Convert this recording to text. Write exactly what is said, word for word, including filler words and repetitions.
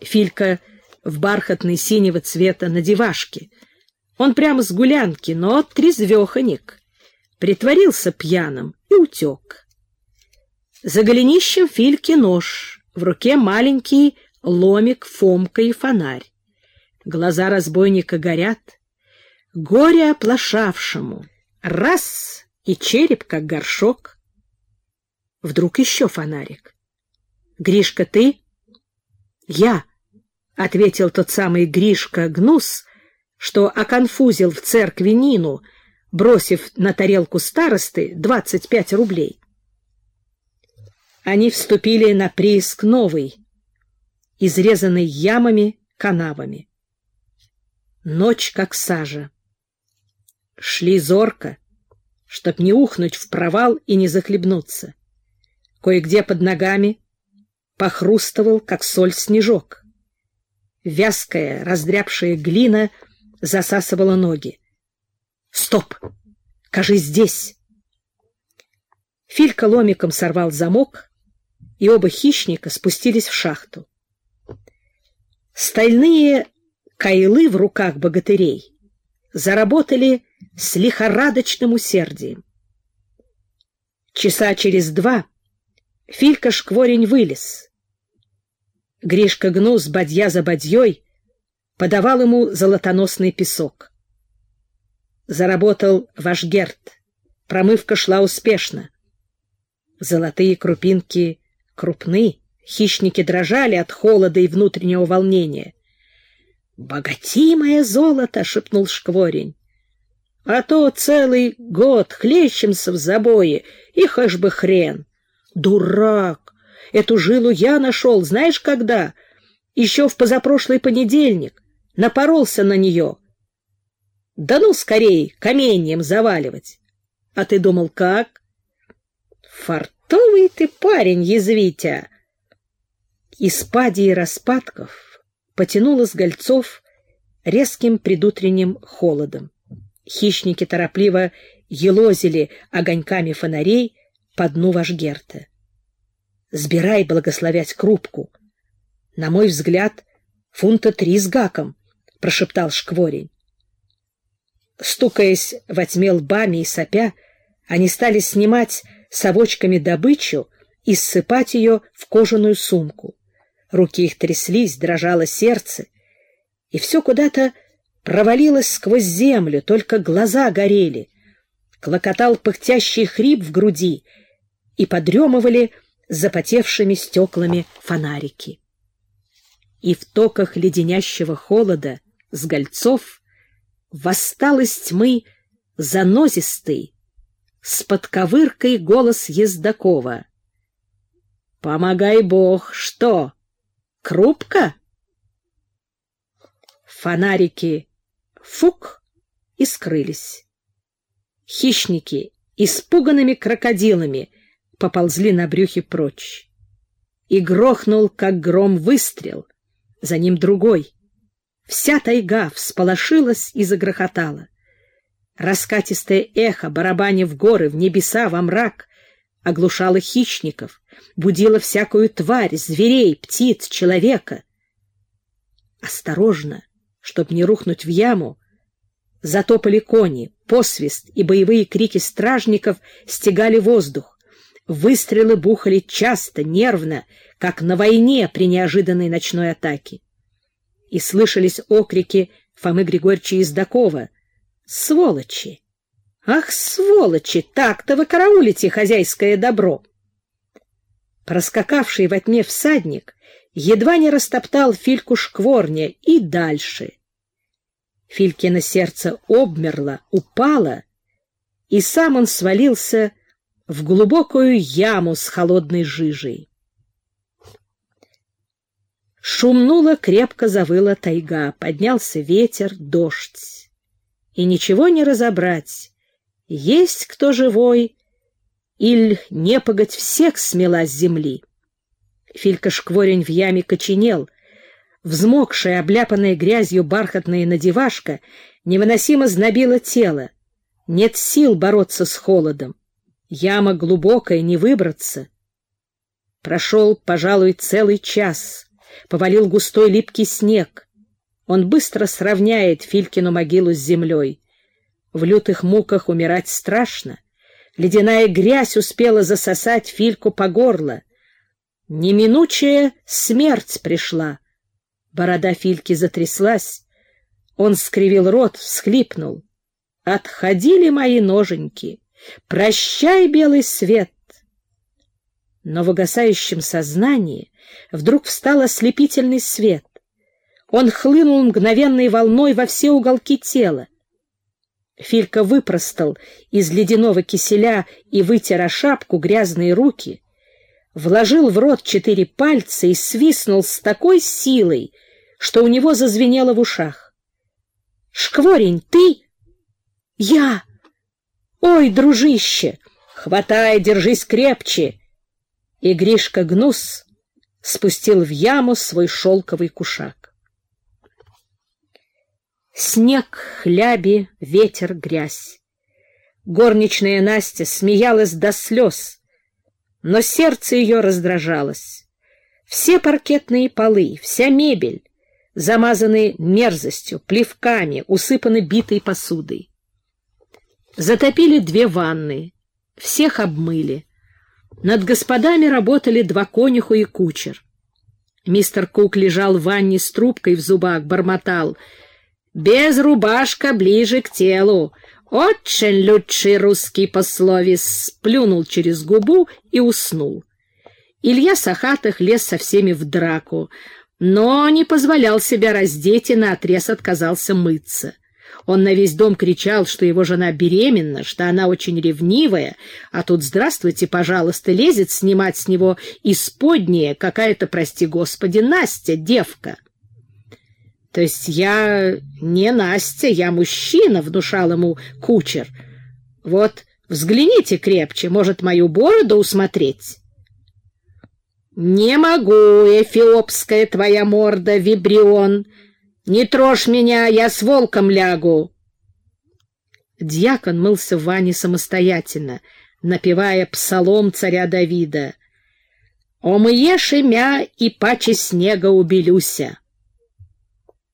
Филька в бархатной синего цвета надевашке. Он прямо с гулянки, но трезвеханик. Притворился пьяным и утек. За голенищем Фильки нож, в руке маленький ломик, Фомка и фонарь. Глаза разбойника горят. Горе оплошавшему. Раз — и череп, как горшок. Вдруг еще фонарик. — Гришка, ты? — Я, — ответил тот самый Гришка Гнус, что оконфузил в церкви Нину, бросив на тарелку старосты двадцать пять рублей. Они вступили на прииск новый, изрезанный ямами, канавами. Ночь, как сажа. Шли зорко, чтоб не ухнуть в провал и не захлебнуться. Кое-где под ногами похрустывал, как соль, снежок. Вязкая, раздрябшая глина засасывала ноги. «Стоп! Кажись, здесь!» Филька ломиком сорвал замок, и оба хищника спустились в шахту. Стальные кайлы в руках богатырей заработали с лихорадочным усердием. Часа через два Филька Шкворень вылез. Гришка Гнус, бадья за бадьей, подавал ему золотоносный песок. Заработал Вашгерд. Промывка шла успешно. Золотые крупинки крупны, хищники дрожали от холода и внутреннего волнения. «Богатимое золото!» — шепнул Шкворень. «А то целый год хлещемся в забое, и хоть бы хрен!» «Дурак! Эту жилу я нашел, знаешь когда? Еще в позапрошлый понедельник. Напоролся на нее. Да ну скорей каменьем заваливать! А ты думал, как?» «Фартовый ты парень, язвитя!» Из пади и распадков потянуло с гольцов резким предутренним холодом. Хищники торопливо елозили огоньками фонарей по дну Вашгерта. «Сбирай, благословять крупку. На мой взгляд, фунта три с гаком», — прошептал Шкворень. Стукаясь во тьме лбами и сопя, они стали снимать совочками добычу и ссыпать ее в кожаную сумку. Руки их тряслись, дрожало сердце, и все куда-то провалилось сквозь землю, только глаза горели. Клокотал пыхтящий хрип в груди, и подремывали запотевшими стеклами фонарики. И в токах леденящего холода с гольцов восстал из тьмы занозистый, с подковыркой голос Ездакова. «Помогай Бог, что, крупка?» Фонарики фук и скрылись. Хищники испуганными крокодилами поползли на брюхе прочь. И грохнул, как гром, выстрел, за ним другой. Вся тайга всполошилась и загрохотала. Раскатистое эхо, барабаня в горы, в небеса, во мрак, оглушало хищников, будило всякую тварь, зверей, птиц, человека. Осторожно, чтоб не рухнуть в яму, затопали кони, посвист и боевые крики стражников стегали воздух. Выстрелы бухали часто, нервно, как на войне при неожиданной ночной атаке. И слышались окрики Фомы Григорьевича Ездакова: «Сволочи! Ах, сволочи! Так-то вы караулите хозяйское добро!» Проскакавший во тьме всадник едва не растоптал Фильку Шкворня и дальше. Филькино сердце обмерло, упало, и сам он свалился в глубокую яму с холодной жижей. Шумнула, крепко завыла тайга, поднялся ветер, дождь. И ничего не разобрать, есть кто живой, иль непогодь всех смела с земли. Филька Шкворень в яме коченел. Взмокшая, обляпанная грязью бархатная надевашка невыносимо знобила тело. Нет сил бороться с холодом. Яма глубокая, не выбраться. Прошел, пожалуй, целый час. повалил густой липкий снег. Он быстро сравняет Филькину могилу с землей. В лютых муках умирать страшно. Ледяная грязь успела засосать Фильку по горло. Неминучая смерть пришла. Борода Фильки затряслась. Он скривил рот, всхлипнул. «Отходили мои ноженьки! Прощай, белый свет!» Но в угасающем сознании вдруг встал ослепительный свет. Он хлынул мгновенной волной во все уголки тела. Филька выпростал из ледяного киселя и вытер о шапку грязные руки, вложил в рот четыре пальца и свистнул с такой силой, что у него зазвенело в ушах. «Шкворень, ты?» «Я! Ой, дружище! Хватай, держись крепче!» И Гришка Гнус спустил в яму свой шелковый кушак. Снег, хляби, ветер, грязь. Горничная Настя смеялась до слез, но сердце ее раздражалось. Все паркетные полы, вся мебель замазаны мерзостью, плевками, усыпаны битой посудой. Затопили две ванны, всех обмыли. Над господами работали два конюха и кучер. Мистер Кук лежал в ванне с трубкой в зубах, бормотал: «Без рубашка ближе к телу. Очень лучший русский пословиц», сплюнул через губу и уснул. Илья Сахатых лез со всеми в драку, но не позволял себя раздеть и наотрез отказался мыться. Он на весь дом кричал, что его жена беременна, что она очень ревнивая, а тут, здравствуйте, пожалуйста, лезет снимать с него исподнее какая-то, прости господи, Настя, девка. То есть я не Настя, я мужчина, внушал ему кучер. Вот взгляните крепче, может, мою бороду усмотреть? Не могу, эфиопская твоя морда, вибрион. Не трожь меня, я с волком лягу. Дьякон мылся в ванне самостоятельно, напевая псалом царя Давида: «Омыешь имя, и паче снега убелюся».